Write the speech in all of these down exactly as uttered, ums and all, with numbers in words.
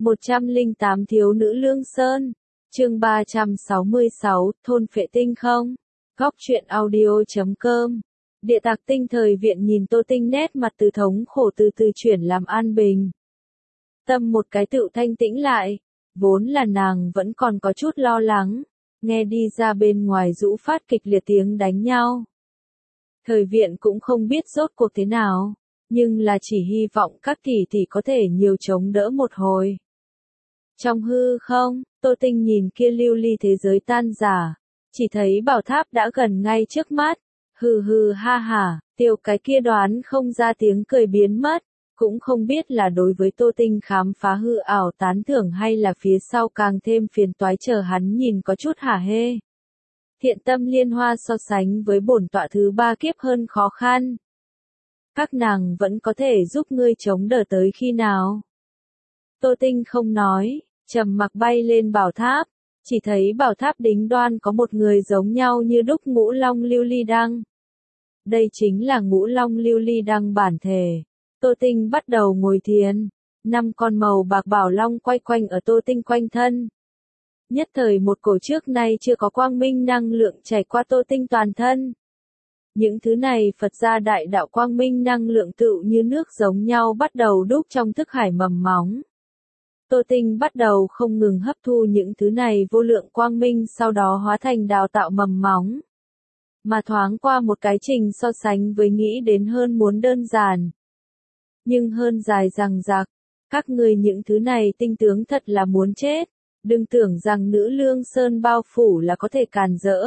một trăm lẻ tám Thiếu nữ Lương Sơn. Chương ba trăm sáu mươi sáu, thôn phệ tinh không. Góc truyện audio chấm com. Địa tạc tinh thời viện nhìn Tô Tinh nét mặt từ thống khổ từ từ chuyển làm an bình. Tâm một cái tựu thanh tĩnh lại, vốn là nàng vẫn còn có chút lo lắng, nghe đi ra bên ngoài rũ phát kịch liệt tiếng đánh nhau. Thời viện cũng không biết rốt cuộc thế nào, nhưng là chỉ hy vọng các tỷ tỷ có thể nhiều chống đỡ một hồi. Trong hư không, Tô Tinh nhìn kia lưu ly thế giới tan rã, chỉ thấy bảo tháp đã gần ngay trước mắt, hừ hừ ha hả, tiêu cái kia đoán không ra tiếng cười biến mất, cũng không biết là đối với Tô Tinh khám phá hư ảo tán thưởng hay là phía sau càng thêm phiền toái chờ hắn nhìn có chút hả hê. Thiện tâm liên hoa so sánh với bổn tọa thứ ba kiếp hơn khó khăn. Các nàng vẫn có thể giúp ngươi chống đỡ tới khi nào? Tô Tinh không nói, trầm mặc bay lên bảo tháp, chỉ thấy bảo tháp đính đoan có một người giống nhau như đúc ngũ long lưu ly đăng. Đây chính là ngũ long lưu ly đăng bản thể. Tô Tinh bắt đầu ngồi thiền, năm con màu bạc bảo long quay quanh ở Tô Tinh quanh thân. Nhất thời một cổ trước nay chưa có quang minh năng lượng chảy qua Tô Tinh toàn thân. Những thứ này Phật gia đại đạo quang minh năng lượng tựu như nước giống nhau bắt đầu đúc trong thức hải mầm móng. Tô Tinh bắt đầu không ngừng hấp thu những thứ này vô lượng quang minh sau đó hóa thành đào tạo mầm móng. Mà thoáng qua một cái trình so sánh với nghĩ đến hơn muốn đơn giản. Nhưng hơn dài dằng dặc, các người những thứ này tinh tướng thật là muốn chết, đừng tưởng rằng nữ Lương Sơn bao phủ là có thể càn rỡ.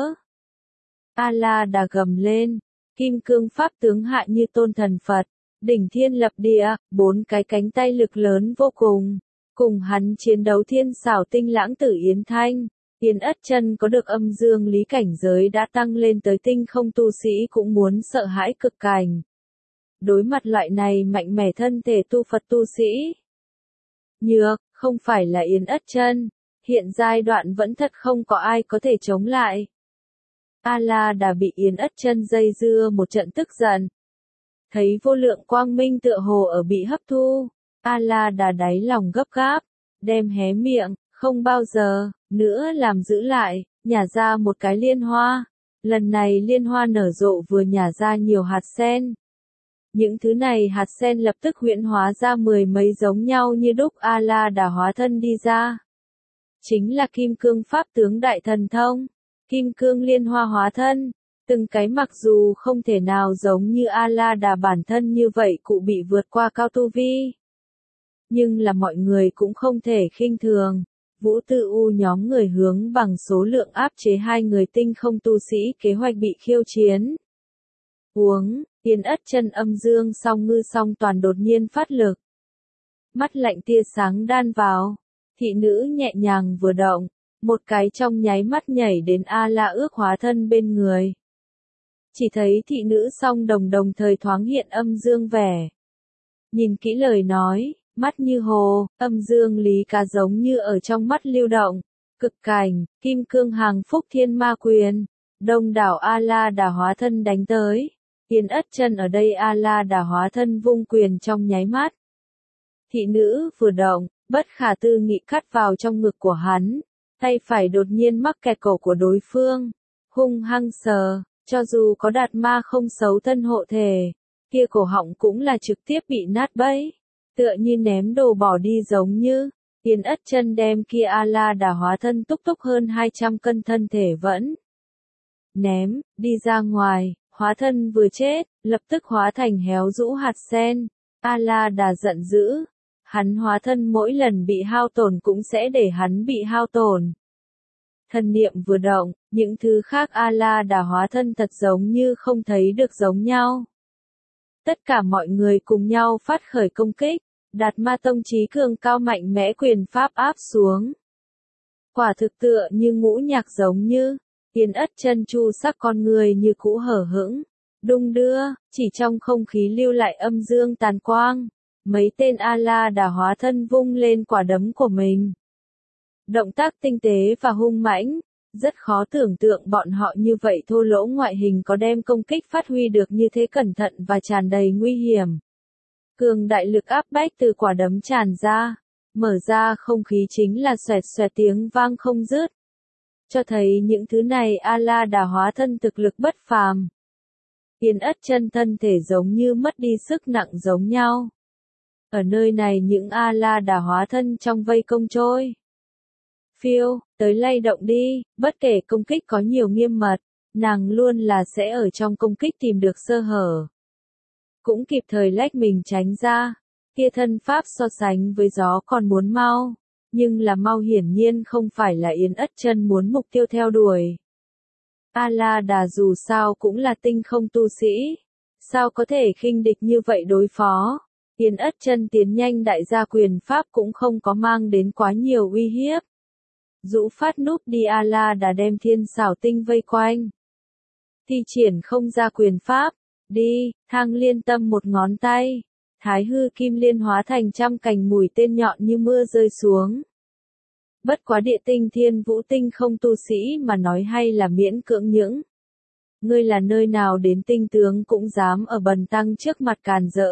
A-la đà gầm lên, kim cương pháp tướng hạ như tôn thần Phật, đỉnh thiên lập địa, bốn cái cánh tay lực lớn vô cùng, cùng hắn chiến đấu thiên xảo tinh lãng tử Yến Thanh. Yến Ất Chân có được âm dương lý cảnh giới đã tăng lên tới tinh không tu sĩ cũng muốn sợ hãi cực cảnh. Đối mặt loại này mạnh mẽ thân thể tu Phật tu sĩ. Nhược, không phải là Yến Ất Chân, hiện giai đoạn vẫn thật không có ai có thể chống lại. A-la đã bị Yến Ất Chân dây dưa một trận tức giận. Thấy vô lượng quang minh tựa hồ ở bị hấp thu, A-la đã đáy lòng gấp gáp, đem hé miệng, không bao giờ nữa làm giữ lại, nhả ra một cái liên hoa. Lần này liên hoa nở rộ vừa nhả ra nhiều hạt sen. Những thứ này hạt sen lập tức huyễn hóa ra mười mấy giống nhau như đúc A-la đã hóa thân đi ra. Chính là kim cương pháp tướng đại thần thông, kim cương liên hoa hóa thân, từng cái mặc dù không thể nào giống như A-la đà bản thân như vậy cụ bị vượt qua cao tu vi. Nhưng là mọi người cũng không thể khinh thường, Vũ Tư U nhóm người hướng bằng số lượng áp chế hai người tinh không tu sĩ kế hoạch bị khiêu chiến. Uống, Yến Ất Chân âm dương song ngư song toàn đột nhiên phát lực. Mắt lạnh tia sáng đan vào, thị nữ nhẹ nhàng vừa động, một cái trong nháy mắt nhảy đến A-la ước hóa thân bên người. Chỉ thấy thị nữ song đồng đồng thời thoáng hiện âm dương vẻ. Nhìn kỹ lời nói, mắt như hồ, âm dương lý cá giống như ở trong mắt lưu động, cực cảnh, kim cương hàng phúc thiên ma quyền, đông đảo A-la đà hóa thân đánh tới. Yến Ất Chân ở đây A-la đà hóa thân vung quyền trong nháy mắt. Thị nữ vừa động, bất khả tư nghị cắt vào trong ngực của hắn, tay phải đột nhiên mắc kẹt cổ của đối phương, hung hăng sờ, cho dù có đạt ma không xấu thân hộ thể, kia cổ họng cũng là trực tiếp bị nát bấy, tựa như ném đồ bỏ đi giống như. Yến Ất Chân đem kia A-la đà hóa thân túc túc hơn hai trăm cân thân thể vẫn ném đi ra ngoài. Hóa thân vừa chết, lập tức hóa thành héo rũ hạt sen. A-la đà giận dữ. Hắn hóa thân mỗi lần bị hao tổn cũng sẽ để hắn bị hao tổn. Thần niệm vừa động, những thứ khác A-la đà hóa thân thật giống như không thấy được giống nhau. Tất cả mọi người cùng nhau phát khởi công kích, Đạt Ma Tông trí cường cao mạnh mẽ quyền pháp áp xuống. Quả thực tựa như ngũ nhạc giống như. Yến Ất Chân chu sắc con người như cũ hở hững, đung đưa, chỉ trong không khí lưu lại âm dương tàn quang. Mấy tên A-la đà hóa thân vung lên quả đấm của mình. Động tác tinh tế và hung mãnh, rất khó tưởng tượng bọn họ như vậy thô lỗ ngoại hình có đem công kích phát huy được như thế cẩn thận và tràn đầy nguy hiểm. Cường đại lực áp bách từ quả đấm tràn ra, Mở ra không khí chính là xoẹt xoẹt tiếng vang không dứt. Cho thấy những thứ này A-la đà hóa thân thực lực bất phàm. Yến Ất Chân thân thể giống như mất đi sức nặng giống nhau. Ở nơi này những A-la đà hóa thân trong vây công trôi. Phiêu, tới lay động đi, bất kể công kích có nhiều nghiêm mật, nàng luôn là sẽ ở trong công kích tìm được sơ hở. Cũng kịp thời lách mình tránh ra, kia thân pháp so sánh với gió còn muốn mau, nhưng là mau hiển nhiên không phải là Yến Ất Chân muốn mục tiêu theo đuổi. A-la đà dù sao cũng là tinh không tu sĩ, sao có thể khinh địch như vậy đối phó. Yến Ất Chân tiến nhanh đại gia quyền pháp cũng không có mang đến quá nhiều uy hiếp. Dũ phát núp đi A-la đà đem thiên xảo tinh vây quanh. Thi triển không ra quyền pháp, đi, Thang Liên Tâm một ngón tay, Thái hư kim liên hóa thành trăm cành mũi tên nhọn như mưa rơi xuống. Bất quá địa tinh thiên vũ tinh không tu sĩ mà nói hay là miễn cưỡng những. Ngươi là nơi nào đến tinh tướng cũng dám ở bần tăng trước mặt càn rỡ.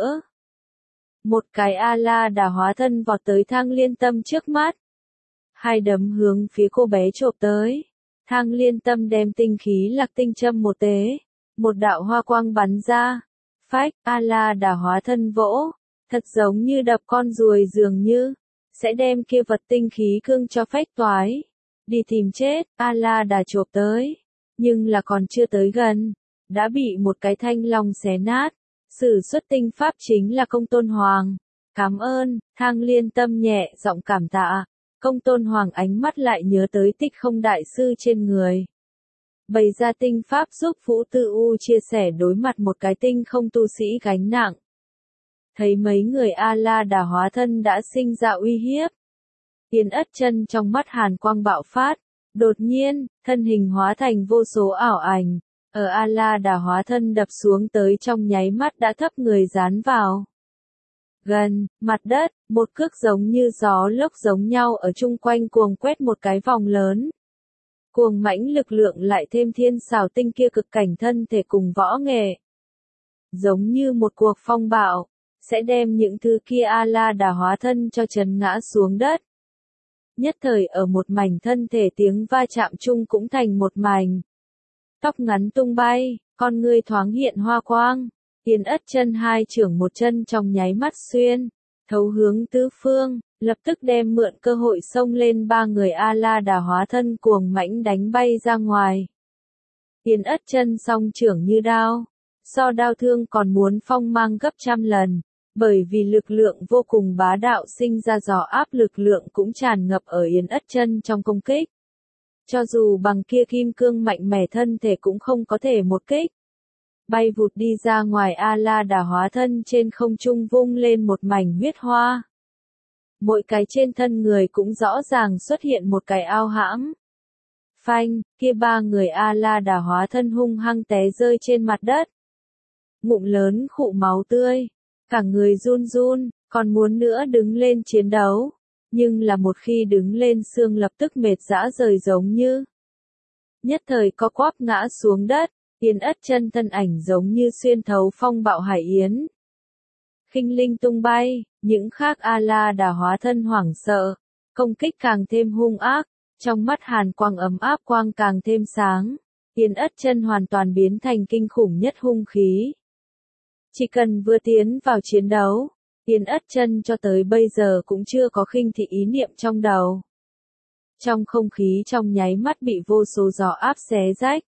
Một cái A-la đà hóa thân vọt tới Thang Liên Tâm trước mắt. Hai đấm hướng phía cô bé chộp tới. Thang Liên Tâm đem tinh khí lạc tinh châm một tế. Một đạo hoa quang bắn ra. Phách, A-la đà hóa thân vỗ. Thật giống như đập con ruồi dường như. Sẽ đem kia vật tinh khí cương cho phách toái. Đi tìm chết, A-la đà chộp tới. Nhưng là còn chưa tới gần. Đã bị một cái thanh long xé nát. Sử xuất tinh pháp chính là Công Tôn Hoàng. Cảm ơn, Thang Liên Tâm nhẹ giọng cảm tạ. Công Tôn Hoàng ánh mắt lại nhớ tới Tích Không đại sư trên người. Bày ra tinh pháp giúp Vũ Tư U chia sẻ đối mặt một cái tinh không tu sĩ gánh nặng. Thấy mấy người A-la đà hóa thân đã sinh ra uy hiếp. Yến Ất Chân trong mắt hàn quang bạo phát. Đột nhiên, thân hình hóa thành vô số ảo ảnh. Ở A-la đà hóa thân đập xuống tới trong nháy mắt đã thấp người dán vào. Gần, mặt đất, một cước giống như gió lốc giống nhau ở chung quanh cuồng quét một cái vòng lớn. Cuồng mãnh lực lượng lại thêm thiên xảo tinh kia cực cảnh thân thể cùng võ nghệ. Giống như một cuộc phong bạo, sẽ đem những thứ kia A-la đà hóa thân cho trấn ngã xuống đất. Nhất thời ở một mảnh thân thể tiếng va chạm chung cũng thành một mảnh. Tóc ngắn tung bay, con ngươi thoáng hiện hoa quang. Yến Ất Chân hai trưởng một chân trong nháy mắt xuyên, thấu hướng tứ phương, lập tức đem mượn cơ hội xông lên ba người A-la đà hóa thân cuồng mãnh đánh bay ra ngoài. Yến Ất Chân song trưởng như đao, so đao thương còn muốn phong mang gấp trăm lần, bởi vì lực lượng vô cùng bá đạo sinh ra gió áp lực lượng cũng tràn ngập ở Yến Ất Chân trong công kích. Cho dù bằng kia kim cương mạnh mẽ thân thể cũng không có thể một kích. Bay vụt đi ra ngoài A-la đà hóa thân trên không trung vung lên một mảnh huyết hoa. Mỗi cái trên thân người cũng rõ ràng xuất hiện một cái ao hãm. Phanh, kia ba người A-la đà hóa thân hung hăng té rơi trên mặt đất. Ngụm lớn khụ máu tươi, cả người run run, còn muốn nữa đứng lên chiến đấu. Nhưng là một khi đứng lên xương lập tức mệt rã rời giống như. Nhất thời có quắp ngã xuống đất, Yến Ất Chân thân ảnh giống như xuyên thấu phong bạo hải yến. Khinh linh tung bay, những khác A-la đà hóa thân hoảng sợ, công kích càng thêm hung ác, trong mắt hàn quang ấm áp quang càng thêm sáng. Yến Ất Chân hoàn toàn biến thành kinh khủng nhất hung khí. Chỉ cần vừa tiến vào chiến đấu, Yến Ất Chân cho tới bây giờ cũng chưa có khinh thị ý niệm trong đầu. Trong không khí trong nháy mắt bị vô số gió áp xé rách.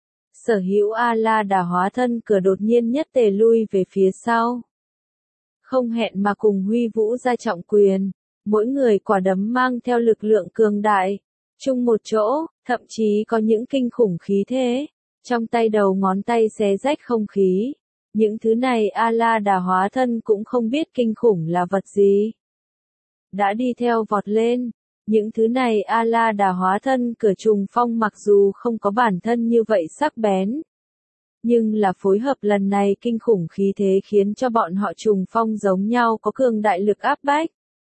Sở hữu A-la đà hóa thân cửa đột nhiên nhất tề lui về phía sau. Không hẹn mà cùng huy vũ ra trọng quyền, mỗi người quả đấm mang theo lực lượng cường đại, chung một chỗ, thậm chí có những kinh khủng khí thế, trong tay đầu ngón tay xé rách không khí. Những thứ này A-la đà hóa thân cũng không biết kinh khủng là vật gì. Đã đi theo vọt lên, những thứ này A-la đà hóa thân cửa trùng phong mặc dù không có bản thân như vậy sắc bén. Nhưng là phối hợp lần này kinh khủng khí thế khiến cho bọn họ trùng phong giống nhau có cường đại lực áp bách.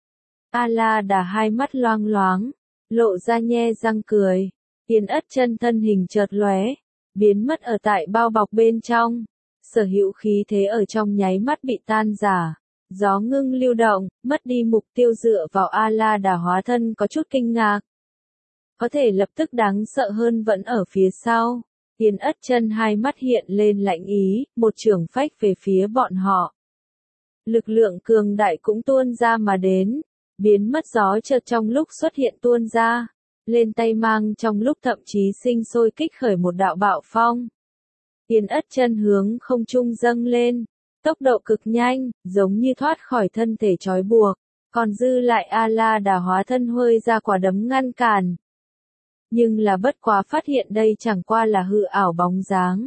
A-la đà hai mắt loang loáng, lộ ra nhe răng cười, Yến Ất Chân thân hình chợt lóe, biến mất ở tại bao bọc bên trong. Sở hữu khí thế ở trong nháy mắt bị tan rã, Gió ngưng lưu động, mất đi mục tiêu dựa vào A-la đà hóa thân có chút kinh ngạc. Có thể lập tức đáng sợ hơn vẫn ở phía sau. Yến Ất Chân hai mắt hiện lên lạnh ý, một chưởng phách về phía bọn họ. Lực lượng cường đại cũng tuôn ra mà đến, biến mất gió chợt trong lúc xuất hiện tuôn ra, lên tay mang trong lúc thậm chí sinh sôi kích khởi một đạo bạo phong. Yến Ất Chân hướng không trung dâng lên, tốc độ cực nhanh, giống như thoát khỏi thân thể trói buộc, còn dư lại A-la đà hóa thân hơi ra quả đấm ngăn cản. Nhưng là bất quá phát hiện đây chẳng qua là hư ảo bóng dáng.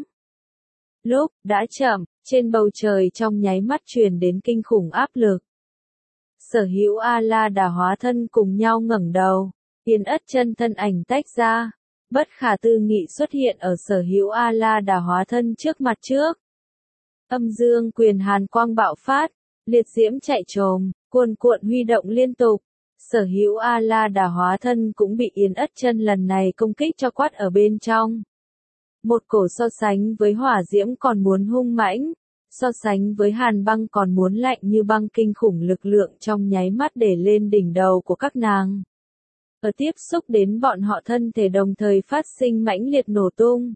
Lúc đã chậm, trên bầu trời trong nháy mắt truyền đến kinh khủng áp lực. Sở hữu A-la đà hóa thân cùng nhau ngẩng đầu, Yến Ất Chân thân ảnh tách ra, bất khả tư nghị xuất hiện ở sở hữu A-la đà hóa thân trước mặt trước. Âm dương quyền hàn quang bạo phát, liệt diễm chạy trồm, cuồn cuộn huy động liên tục. Sở hữu A-la đà hóa thân cũng bị Yến Ất Chân lần này công kích cho quát ở bên trong. Một cổ so sánh với hỏa diễm còn muốn hung mãnh, so sánh với hàn băng còn muốn lạnh như băng kinh khủng lực lượng trong nháy mắt để lên đỉnh đầu của các nàng. Ở tiếp xúc đến bọn họ thân thể đồng thời phát sinh mãnh liệt nổ tung.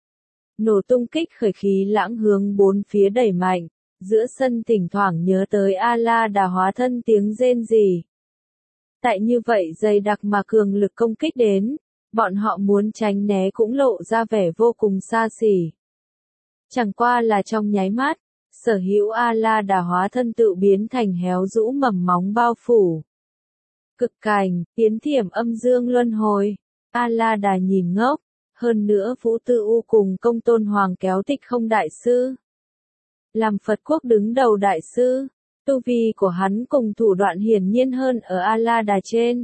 Nổ tung kích khởi khí lãng hướng bốn phía đẩy mạnh, giữa sân thỉnh thoảng nhớ tới A-la đà hóa thân tiếng rên rỉ. Tại như vậy dày đặc mà cường lực công kích đến, bọn họ muốn tránh né cũng lộ ra vẻ vô cùng xa xỉ. Chẳng qua là trong nháy mắt, sở hữu A-la đà hóa thân tự biến thành héo rũ mầm móng bao phủ. Cực cảnh, tiến thiểm âm dương luân hồi, A-la đà nhìn ngốc, hơn nữa Vũ Tư U cùng Công Tôn Hoàng kéo Tịch Không đại sư. Làm Phật quốc đứng đầu đại sư, tu vi của hắn cùng thủ đoạn hiển nhiên hơn ở A-la đà trên.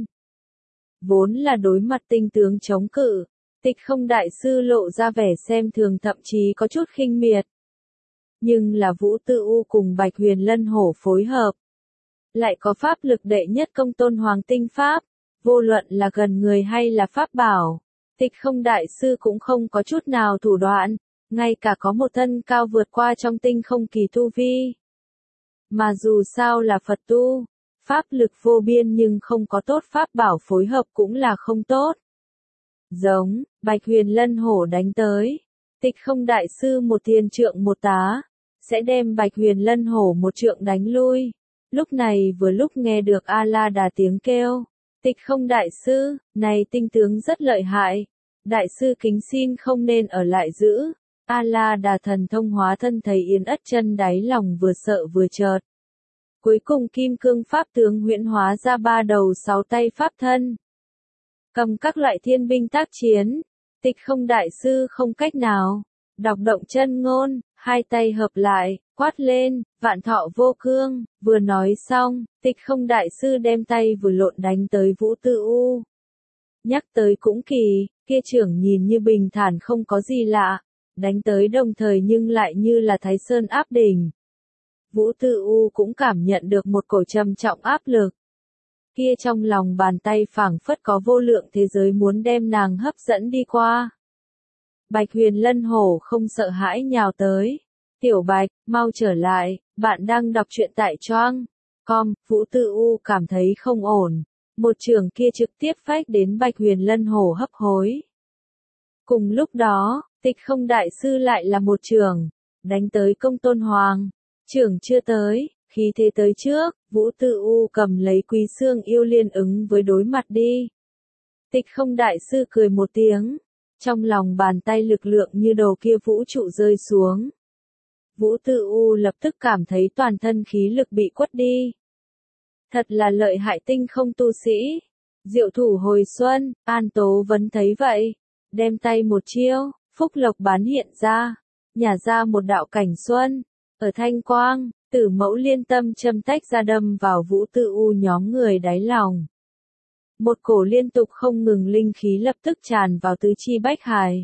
Vốn là đối mặt tinh tướng chống cự, Tịch Không đại sư lộ ra vẻ xem thường thậm chí có chút khinh miệt. Nhưng là Vũ Tư U cùng Bạch Huyền Lân Hổ phối hợp. Lại có pháp lực đệ nhất Công Tôn Hoàng tinh pháp, vô luận là gần người hay là pháp bảo. Tịch Không đại sư cũng không có chút nào thủ đoạn, ngay cả có một thân cao vượt qua trong tinh không kỳ tu vi. Mà dù sao là Phật tu, pháp lực vô biên nhưng không có tốt pháp bảo phối hợp cũng là không tốt. Giống, Bạch Huyền Lân Hổ đánh tới, Tịch Không đại sư một thiên trượng một tá, sẽ đem Bạch Huyền Lân Hổ một trượng đánh lui. Lúc này vừa lúc nghe được A-la đà tiếng kêu. Tịch Không đại sư, này tinh tướng rất lợi hại. Đại sư kính xin không nên ở lại giữ. A-la đà thần thông hóa thân thấy Yến Ất Chân đáy lòng vừa sợ vừa chợt. Cuối cùng kim cương pháp tướng huyễn hóa ra ba đầu sáu tay pháp thân. Cầm các loại thiên binh tác chiến. Tịch Không đại sư không cách nào. Đọc động chân ngôn, hai tay hợp lại, quát lên, vạn thọ vô cương, vừa nói xong, Tịch Không đại sư đem tay vừa lộn đánh tới Vũ Tư U. Nhắc tới cũng kỳ, kia trưởng nhìn như bình thản không có gì lạ, đánh tới đồng thời nhưng lại như là Thái Sơn áp đỉnh. Vũ Tư U cũng cảm nhận được một cổ trầm trọng áp lực. Kia trong lòng bàn tay phảng phất có vô lượng thế giới muốn đem nàng hấp dẫn đi qua. Bạch Huyền Lân Hổ không sợ hãi nhào tới. Tiểu Bạch, mau trở lại, bạn đang đọc truyện tại Choang. Com, Vũ Tư U cảm thấy không ổn. Một trường kia trực tiếp phách đến Bạch Huyền Lân Hổ hấp hối. Cùng lúc đó, Tịch Không đại sư lại là một trường, đánh tới Công Tôn Hoàng. Trường chưa tới, khí thế tới trước, Vũ Tư U cầm lấy Quý Xương yêu liên ứng với đối mặt đi. Tịch Không đại sư cười một tiếng. Trong lòng bàn tay lực lượng như đầu kia vũ trụ rơi xuống. Vũ Tư U lập tức cảm thấy toàn thân khí lực bị quất đi. Thật là lợi hại tinh không tu sĩ. Diệu thủ hồi xuân, An Tố Vấn thấy vậy. Đem tay một chiêu, phúc lộc bán hiện ra. Nhả ra một đạo cảnh xuân. Ở thanh quang, Tử Mẫu liên tâm châm tách ra đâm vào Vũ Tư U nhóm người đáy lòng. Một cổ liên tục không ngừng linh khí lập tức tràn vào tứ chi bách hải.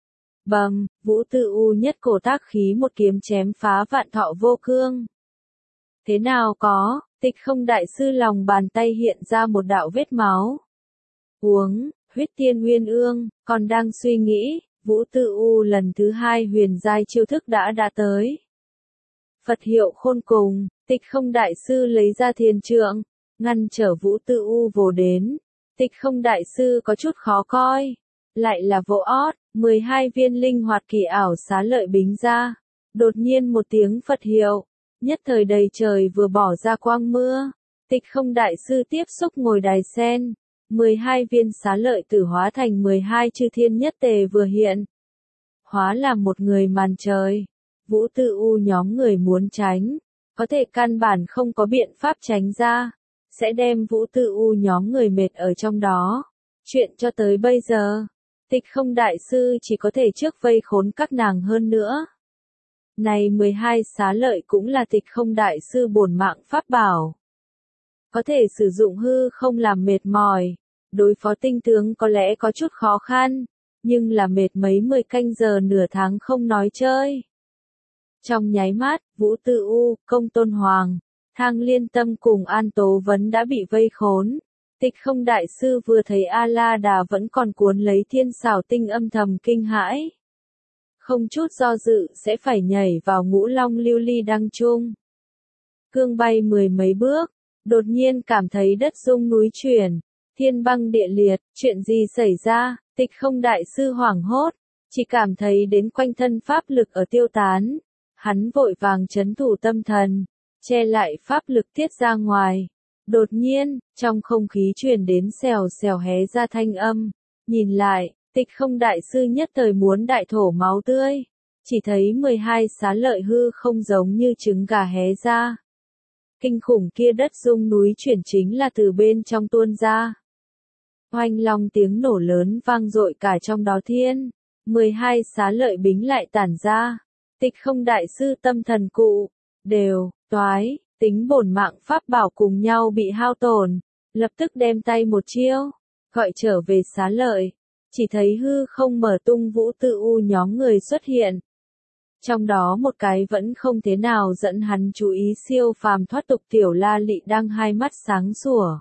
Bầm, Vũ Tư U nhất cổ tác khí một kiếm chém phá vạn thọ vô cương. Thế nào có, Tịch Không đại sư lòng bàn tay hiện ra một đạo vết máu. Uống, huyết tiên nguyên ương, còn đang suy nghĩ, Vũ Tư U lần thứ hai huyền giai chiêu thức đã đã tới. Phật hiệu khôn cùng, Tịch Không đại sư lấy ra thiên trượng, ngăn trở Vũ Tư U vồ đến. Tịch Không đại sư có chút khó coi, lại là vỗ ót, mười hai viên linh hoạt kỳ ảo xá lợi bính ra. Đột nhiên một tiếng Phật hiệu, nhất thời đầy trời vừa bỏ ra quang mưa. Tịch Không đại sư tiếp xúc ngồi đài sen, mười hai viên xá lợi tử hóa thành mười hai chư thiên nhất tề vừa hiện. Hóa là một người màn trời. Vũ Tư U nhóm người muốn tránh, có thể căn bản không có biện pháp tránh ra, sẽ đem Vũ Tư U nhóm người mệt ở trong đó. Chuyện cho tới bây giờ, Tịch Không đại sư chỉ có thể trước vây khốn các nàng hơn nữa. Này mười hai xá lợi cũng là Tịch Không đại sư bổn mạng pháp bảo. Có thể sử dụng hư không làm mệt mỏi, đối phó tinh tướng có lẽ có chút khó khăn, nhưng là mệt mấy mười canh giờ nửa tháng không nói chơi. Trong nháy mắt, Vũ Tư U, Công Tôn Hoàng, Thang Liên Tâm cùng An Tố Vấn đã bị vây khốn. Tịch Không đại sư vừa thấy A-la-đà vẫn còn cuốn lấy thiên xảo tinh âm thầm kinh hãi. Không chút do dự sẽ phải nhảy vào ngũ long lưu ly đăng chung. Cương bay mười mấy bước, đột nhiên cảm thấy đất rung núi chuyển, thiên băng địa liệt, chuyện gì xảy ra? Tịch Không đại sư hoảng hốt, chỉ cảm thấy đến quanh thân pháp lực ở tiêu tán. Hắn vội vàng trấn thủ tâm thần, che lại pháp lực tiết ra ngoài. Đột nhiên, trong không khí truyền đến xèo xèo hé ra thanh âm. Nhìn lại, Tịch Không đại sư nhất thời muốn đại thổ máu tươi. Chỉ thấy mười hai xá lợi hư không giống như trứng gà hé ra. Kinh khủng kia đất rung núi chuyển chính là từ bên trong tuôn ra. Oanh long tiếng nổ lớn vang dội cả trong đó thiên. mười hai xá lợi bính lại tản ra. Tịch Không đại sư tâm thần cụ, đều, toái, tính bổn mạng pháp bảo cùng nhau bị hao tổn, lập tức đem tay một chiêu, gọi trở về xá lợi, chỉ thấy hư không mở tung Vũ Tư U nhóm người xuất hiện. Trong đó một cái vẫn không thế nào dẫn hắn chú ý siêu phàm thoát tục tiểu La Lị đang hai mắt sáng sủa.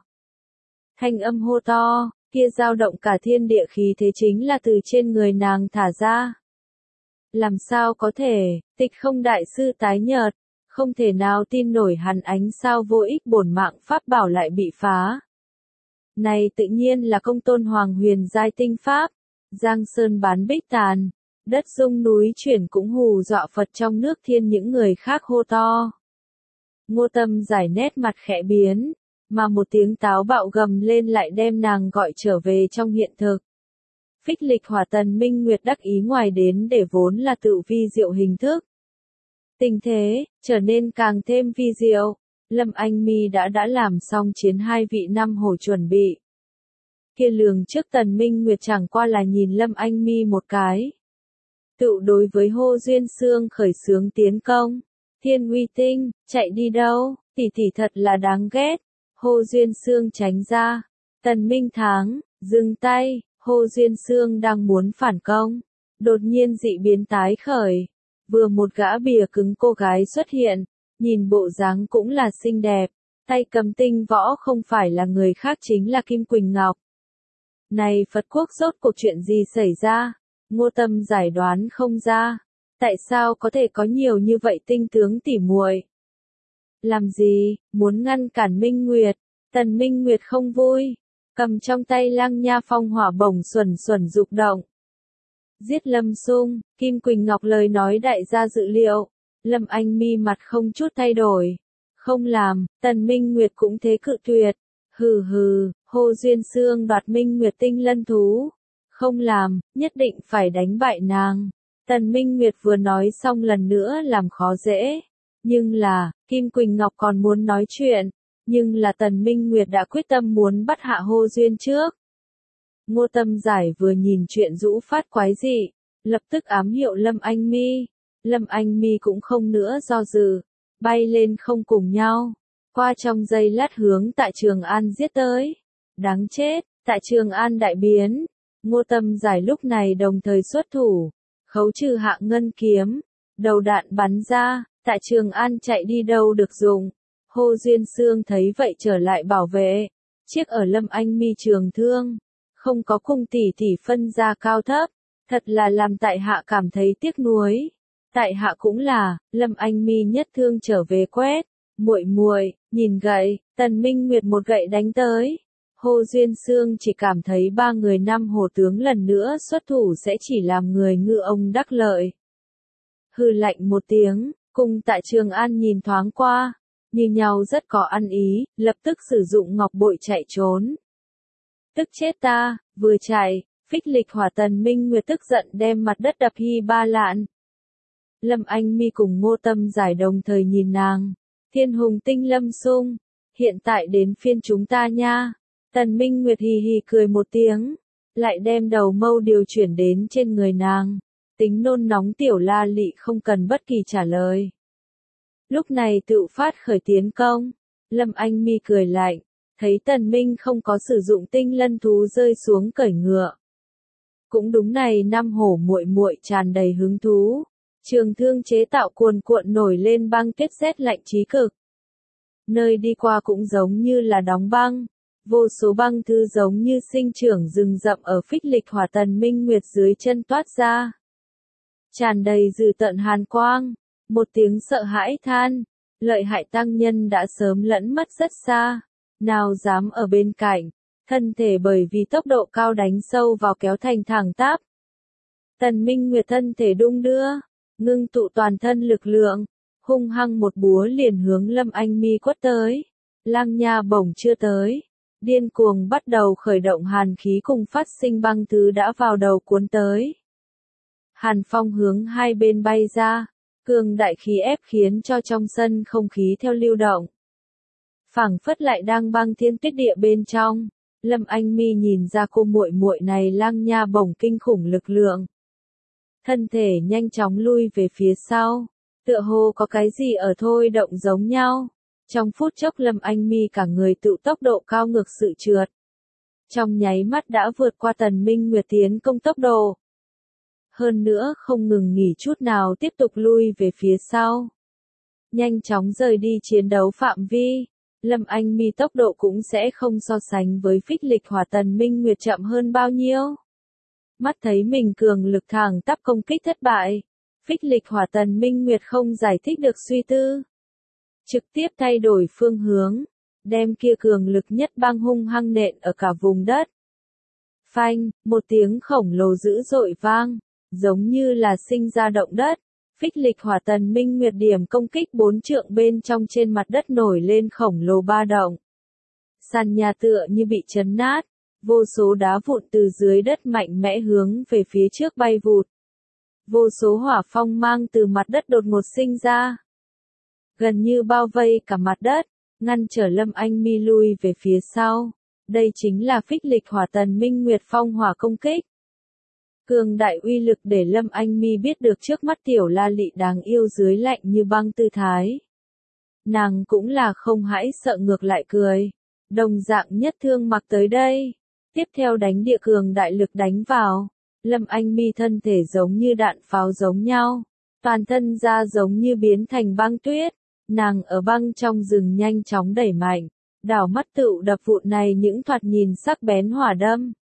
Thanh âm hô to, kia dao động cả thiên địa khí thế chính là từ trên người nàng thả ra. Làm sao có thể, Tịch Không đại sư tái nhợt, không thể nào tin nổi hắn ánh sao vô ích bổn mạng pháp bảo lại bị phá. Này tự nhiên là Công Tôn Hoàng huyền giai tinh pháp, giang sơn bán bích tàn, đất rung núi chuyển cũng hù dọa Phật trong nước thiên những người khác hô to. Ngô Tâm Giải nét mặt khẽ biến, mà một tiếng táo bạo gầm lên lại đem nàng gọi trở về trong hiện thực. Phích lịch hỏa tần minh nguyệt đắc ý ngoài đến để vốn là tự vi diệu hình thức. Tình thế, trở nên càng thêm vi diệu, Lâm Anh Mi đã đã làm xong chiến hai vị năm hồ chuẩn bị. Kia lường trước tần minh nguyệt chẳng qua là nhìn Lâm Anh Mi một cái. Tự đối với Hô Duyên Sương khởi xướng tiến công. Thiên Uy Tinh, chạy đi đâu, tỷ tỷ thật là đáng ghét. Hô Duyên Sương tránh ra. Tần Minh Tháng, dừng tay. Hô Duyên Sương đang muốn phản công, đột nhiên dị biến tái khởi, vừa một gã bìa cứng cô gái xuất hiện, nhìn bộ dáng cũng là xinh đẹp, tay cầm tinh võ không phải là người khác chính là Kim Quỳnh Ngọc. Này Phật quốc rốt cuộc chuyện gì xảy ra? Ngô Tâm giải đoán không ra, tại sao có thể có nhiều như vậy tinh tướng tỉ muội? Làm gì, muốn ngăn cản Minh Nguyệt? Tần Minh Nguyệt không vui. Cầm trong tay Lăng Nha phong hỏa bổng xuẩn xuẩn dục động. Giết Lâm Sung, Kim Quỳnh Ngọc lời nói đại gia dự liệu. Lâm Anh Mi mặt không chút thay đổi. Không làm, Tần Minh Nguyệt cũng thế cự tuyệt. Hừ hừ, Hô Duyên Sương đoạt Minh Nguyệt tinh lân thú. Không làm, nhất định phải đánh bại nàng. Tần Minh Nguyệt vừa nói xong lần nữa làm khó dễ. Nhưng là, Kim Quỳnh Ngọc còn muốn nói chuyện. Nhưng là Tần Minh Nguyệt đã quyết tâm muốn bắt hạ Hô Duyên trước. Ngô Tâm Giải vừa nhìn chuyện rũ phát quái dị, lập tức ám hiệu Lâm Anh Mi. Lâm Anh Mi cũng không nữa do dự, bay lên không cùng nhau, qua trong giây lát hướng Tạ Trường An giết tới. Đáng chết, Tạ Trường An đại biến. Ngô Tâm Giải lúc này đồng thời xuất thủ, khấu trừ Hạ Ngân kiếm, đầu đạn bắn ra, Tạ Trường An chạy đi đâu được dùng. Hô Duyên Sương thấy vậy trở lại bảo vệ, chiếc ở Lâm Anh Mi trường thương, không có cung tỷ tỷ phân ra cao thấp, thật là làm tại hạ cảm thấy tiếc nuối. Tại hạ cũng là, Lâm Anh Mi nhất thương trở về quét, Muội muội, nhìn gậy, Tần Minh Nguyệt một gậy đánh tới. Hồ Duyên Xương chỉ cảm thấy ba người năm hồ tướng lần nữa xuất thủ sẽ chỉ làm người ngư ông đắc lợi. Hừ lạnh một tiếng, cùng tại Trường An nhìn thoáng qua, như nhau rất có ăn ý, lập tức sử dụng ngọc bội chạy trốn. Tức chết ta, vừa chạy, phích lịch hỏa Tần Minh Nguyệt tức giận đem mặt đất đập hy ba lạn. Lâm Anh Mi cùng Ngô Tâm Giải đồng thời nhìn nàng. Thiên hùng tinh lâm sung, hiện tại đến phiên chúng ta nha. Tần Minh Nguyệt hì hì cười một tiếng, lại đem đầu mâu điều chuyển đến trên người nàng. Tính nôn nóng tiểu La Lị không cần bất kỳ trả lời. Lúc này tự phát khởi tiến công, Lâm Anh Mi cười lạnh, thấy Tần Minh không có sử dụng tinh lân thú rơi xuống cởi ngựa. Cũng đúng này năm hổ muội muội tràn đầy hứng thú. Trường thương chế tạo cuồn cuộn nổi lên băng tuyết rét lạnh chí cực. Nơi đi qua cũng giống như là đóng băng. Vô số băng thư giống như sinh trưởng rừng rậm ở phích lịch hỏa Tần Minh Nguyệt dưới chân toát ra. Tràn đầy dư tận hàn quang. Một tiếng sợ hãi than. Lợi hại tăng nhân đã sớm lẫn mất rất xa. Nào dám ở bên cạnh. Thân thể bởi vì tốc độ cao đánh sâu vào kéo thành thẳng tắp. Tần Minh Nguyệt thân thể đung đưa. Ngưng tụ toàn thân lực lượng, hung hăng một búa liền hướng Lâm Anh Mi quất tới. Lăng Nha Bổng chưa tới, điên cuồng bắt đầu khởi động hàn khí cùng phát sinh băng thứ đã vào đầu cuốn tới. Hàn phong hướng hai bên bay ra, cường đại khí ép khiến cho trong sân không khí theo lưu động. Phảng phất lại đang băng thiên tuyết địa bên trong, Lâm Anh Mi nhìn ra cô muội muội này Lăng Nha Bổng kinh khủng lực lượng. Thân thể nhanh chóng lui về phía sau, tựa hồ có cái gì ở thôi động giống nhau. Trong phút chốc Lâm Anh Mi cả người tự tốc độ cao ngược sự trượt. Trong nháy mắt đã vượt qua Tần Minh Nguyệt tiến công tốc độ. Hơn nữa không ngừng nghỉ chút nào tiếp tục lui về phía sau. Nhanh chóng rời đi chiến đấu phạm vi, Lâm Anh Mi tốc độ cũng sẽ không so sánh với phích lịch hỏa Tần Minh Nguyệt chậm hơn bao nhiêu. Mắt thấy mình cường lực thẳng tắp công kích thất bại, phích lịch hỏa Tần Minh Nguyệt không giải thích được suy tư. Trực tiếp thay đổi phương hướng, đem kia cường lực nhất băng hung hăng nện ở cả vùng đất. Phanh, một tiếng khổng lồ dữ dội vang, giống như là sinh ra động đất. Phích lịch hỏa Tần Minh Nguyệt điểm công kích bốn trượng bên trong trên mặt đất nổi lên khổng lồ ba động. Sàn nhà tựa như bị chấn nát. Vô số đá vụn từ dưới đất mạnh mẽ hướng về phía trước bay vụt. Vô số hỏa phong mang từ mặt đất đột ngột sinh ra. Gần như bao vây cả mặt đất, ngăn trở Lâm Anh Mi lui về phía sau. Đây chính là phích lịch hỏa Tần Minh Nguyệt phong hỏa công kích. Cường đại uy lực để Lâm Anh Mi biết được trước mắt tiểu La Lị đáng yêu dưới lạnh như băng tư thái. Nàng cũng là không hãi sợ ngược lại cười. Đồng dạng nhất thương mặc tới đây. Tiếp theo đánh địa cường đại lực đánh vào. Lâm Anh Mi thân thể giống như đạn pháo giống nhau. Toàn thân da giống như biến thành băng tuyết. Nàng ở băng trong rừng nhanh chóng đẩy mạnh. Đảo mắt tựu đập vụn này những thoạt nhìn sắc bén hỏa đâm.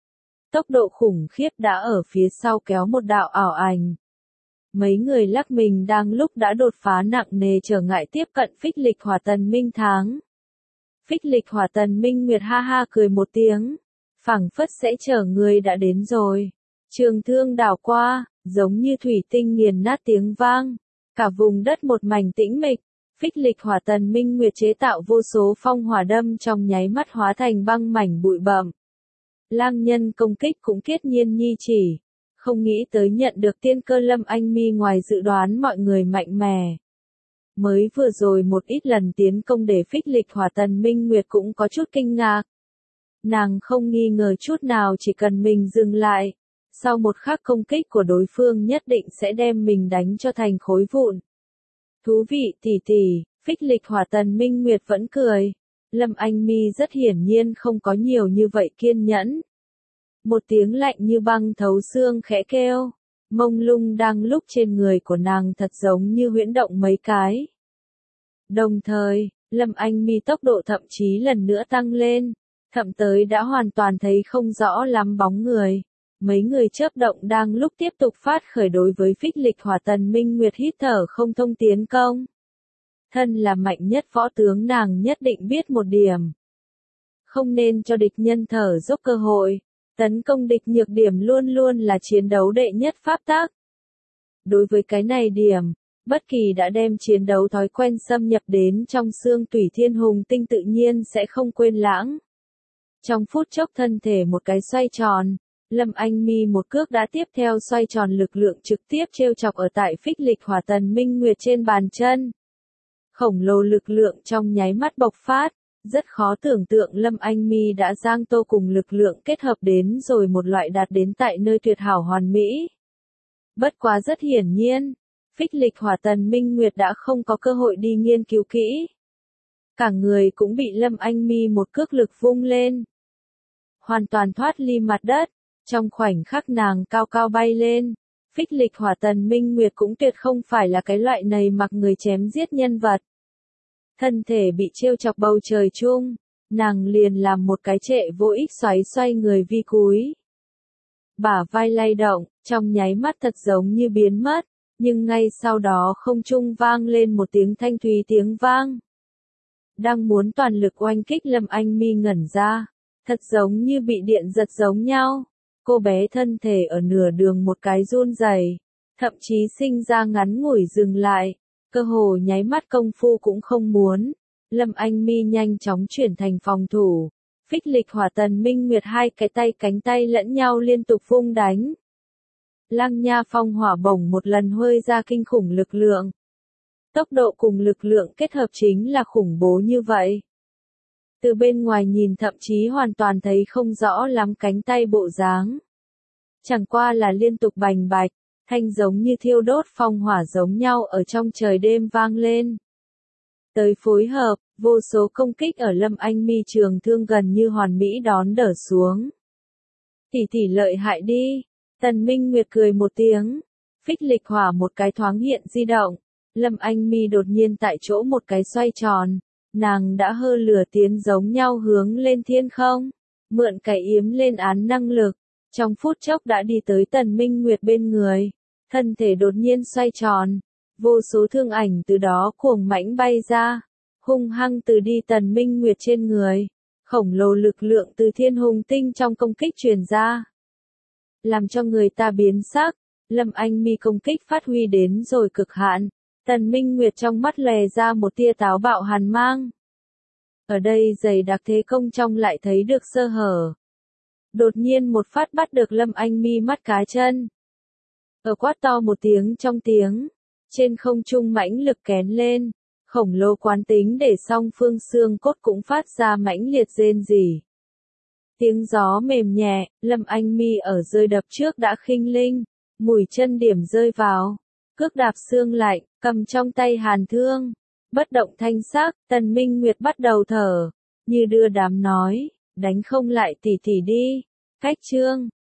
Tốc độ khủng khiếp đã ở phía sau kéo một đạo ảo ảnh. Mấy người lắc mình đang lúc đã đột phá nặng nề trở ngại tiếp cận phích lịch hỏa Tần Minh Tháng. Phích lịch hỏa Tần Minh Nguyệt ha ha cười một tiếng. Phảng phất sẽ chờ người đã đến rồi. Trường thương đảo qua, giống như thủy tinh nghiền nát tiếng vang. Cả vùng đất một mảnh tĩnh mịch. Phích lịch hỏa Tần Minh Nguyệt chế tạo vô số phong hỏa đâm trong nháy mắt hóa thành băng mảnh bụi bặm. Lang nhân công kích cũng kiết nhiên nhi chỉ. Không nghĩ tới nhận được tiên cơ Lâm Anh Mi ngoài dự đoán mọi người mạnh mẽ. Mới vừa rồi một ít lần tiến công để phích lịch hỏa Tần Minh Nguyệt cũng có chút kinh ngạc. Nàng không nghi ngờ chút nào chỉ cần mình dừng lại. Sau một khắc công kích của đối phương nhất định sẽ đem mình đánh cho thành khối vụn. Thú vị tỷ tỷ, phích lịch hỏa Tần Minh Nguyệt vẫn cười. Lâm Anh Mi rất hiển nhiên không có nhiều như vậy kiên nhẫn. Một tiếng lạnh như băng thấu xương khẽ kêu. Mông lung đang lúc trên người của nàng thật giống như huyễn động mấy cái. Đồng thời, Lâm Anh Mi tốc độ thậm chí lần nữa tăng lên. Thậm tới đã hoàn toàn thấy không rõ lắm bóng người. Mấy người chớp động đang lúc tiếp tục phát khởi đối với phích lịch hỏa Tần Minh Nguyệt hít thở không thông tiến công. Thân là mạnh nhất võ tướng nàng nhất định biết một điểm. Không nên cho địch nhân thở dốc cơ hội. Tấn công địch nhược điểm luôn luôn là chiến đấu đệ nhất pháp tắc. Đối với cái này điểm, bất kỳ đã đem chiến đấu thói quen xâm nhập đến trong xương tủy Thiên Hùng Tinh tự nhiên sẽ không quên lãng. Trong phút chốc thân thể một cái xoay tròn, Lâm Anh Mi một cước đã tiếp theo xoay tròn lực lượng trực tiếp trêu chọc ở tại phích lịch hỏa tần minh nguyệt trên bàn chân. Khổng lồ lực lượng trong nháy mắt bộc phát, rất khó tưởng tượng Lâm Anh Mi đã giang tô cùng lực lượng kết hợp đến rồi một loại đạt đến tại nơi tuyệt hảo hoàn mỹ. Bất quá rất hiển nhiên, phích lịch hỏa tần minh nguyệt đã không có cơ hội đi nghiên cứu kỹ. Cả người cũng bị Lâm Anh Mi một cước lực vung lên. Hoàn toàn thoát ly mặt đất, trong khoảnh khắc nàng cao cao bay lên. Phích lịch hỏa tần minh nguyệt cũng tuyệt không phải là cái loại này mặc người chém giết nhân vật. Thân thể bị trêu chọc bầu trời chung, nàng liền làm một cái trệ vô ích xoáy xoay người vi cúi. Bả vai lay động, trong nháy mắt thật giống như biến mất, nhưng ngay sau đó không trung vang lên một tiếng thanh thúy tiếng vang. Đang muốn toàn lực oanh kích Lâm Anh Mi ngẩn ra, thật giống như bị điện giật giống nhau. Cô bé thân thể ở nửa đường một cái run rẩy, thậm chí sinh ra ngắn ngủi dừng lại, cơ hồ nháy mắt công phu cũng không muốn. Lâm Anh Mi nhanh chóng chuyển thành phòng thủ, phích lịch hỏa tần minh nguyệt hai cái tay cánh tay lẫn nhau liên tục vung đánh. Lăng Nha phong hỏa bổng một lần hơi ra kinh khủng lực lượng. Tốc độ cùng lực lượng kết hợp chính là khủng bố như vậy. Từ bên ngoài nhìn thậm chí hoàn toàn thấy không rõ lắm cánh tay bộ dáng. Chẳng qua là liên tục bành bạch, thanh giống như thiêu đốt phong hỏa giống nhau ở trong trời đêm vang lên. Tới phối hợp, vô số công kích ở Lâm Anh Mi trường thương gần như hoàn mỹ đón đỡ xuống. Tỷ tỷ lợi hại đi, Tần Minh Nguyệt cười một tiếng, phích lịch hỏa một cái thoáng hiện di động, Lâm Anh Mi đột nhiên tại chỗ một cái xoay tròn, nàng đã hơ lửa tiến giống nhau hướng lên thiên không, mượn cái yếm lên án năng lực, trong phút chốc đã đi tới Tần Minh Nguyệt bên người, thân thể đột nhiên xoay tròn, vô số thương ảnh từ đó cuồng mãnh bay ra, hung hăng từ đi Tần Minh Nguyệt trên người, khổng lồ lực lượng từ Thiên Hùng Tinh trong công kích truyền ra. Làm cho người ta biến sắc, Lâm Anh Mi công kích phát huy đến rồi cực hạn, Tần Minh Nguyệt trong mắt lè ra một tia táo bạo hàn mang. Ở đây dày đặc thế công trong lại thấy được sơ hở. Đột nhiên một phát bắt được Lâm Anh Mi mắt cá chân. Ở quát to một tiếng trong tiếng, trên không trung mãnh lực kén lên, khổng lồ quán tính để song phương xương cốt cũng phát ra mãnh liệt rên rỉ. Tiếng gió mềm nhẹ, Lâm Anh Mi ở rơi đập trước đã khinh linh, mùi chân điểm rơi vào, cước đạp xương lạnh, cầm trong tay hàn thương, bất động thanh sắc, Tần Minh Nguyệt bắt đầu thở, như đưa đám nói, đánh không lại tỷ tỷ đi, cách chương.